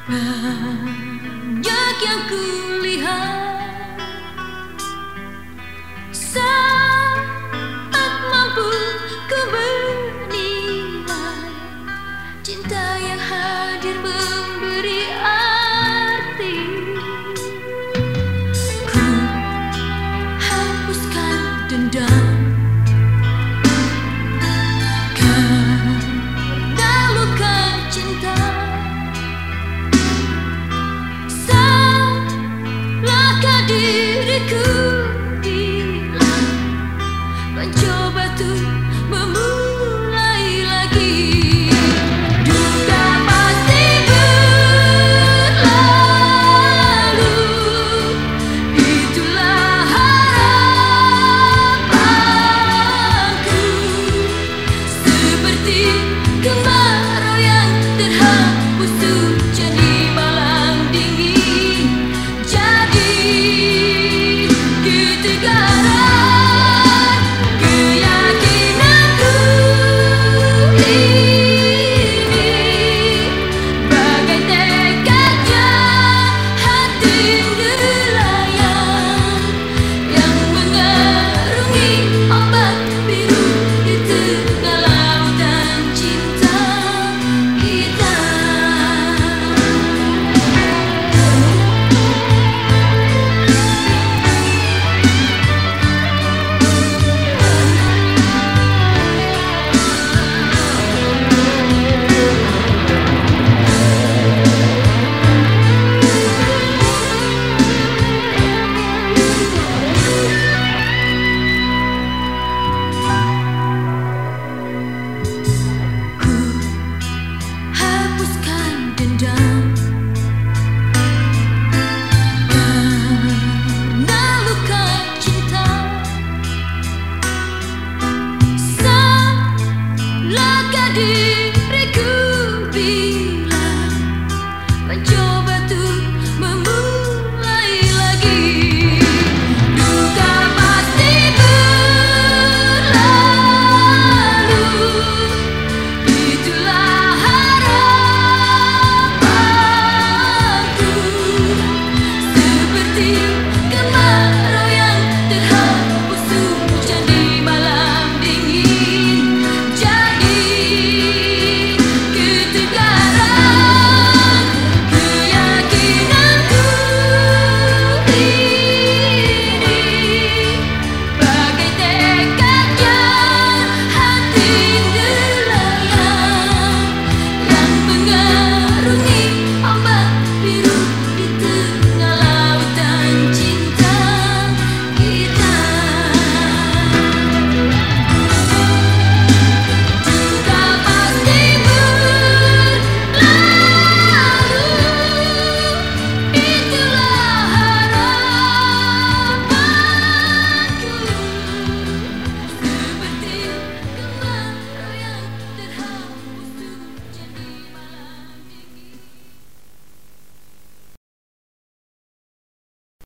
Banyak yang kulihat saat mampu ku menilai cinta yang hadir memberi arti. Ku hapuskan dendam karena luka cinta. Salahkah diriku bila mencoba tuh memulai lagi? Duka pasti berlalu, itulah harapanku. Seperti kemarau yang terhapus hujan di malam dingin, jadi ketegaran keyakinanku ini, bagai tekadnya hati nelayan yang mengarungi ombak biru di tengah lautan cinta. Itulah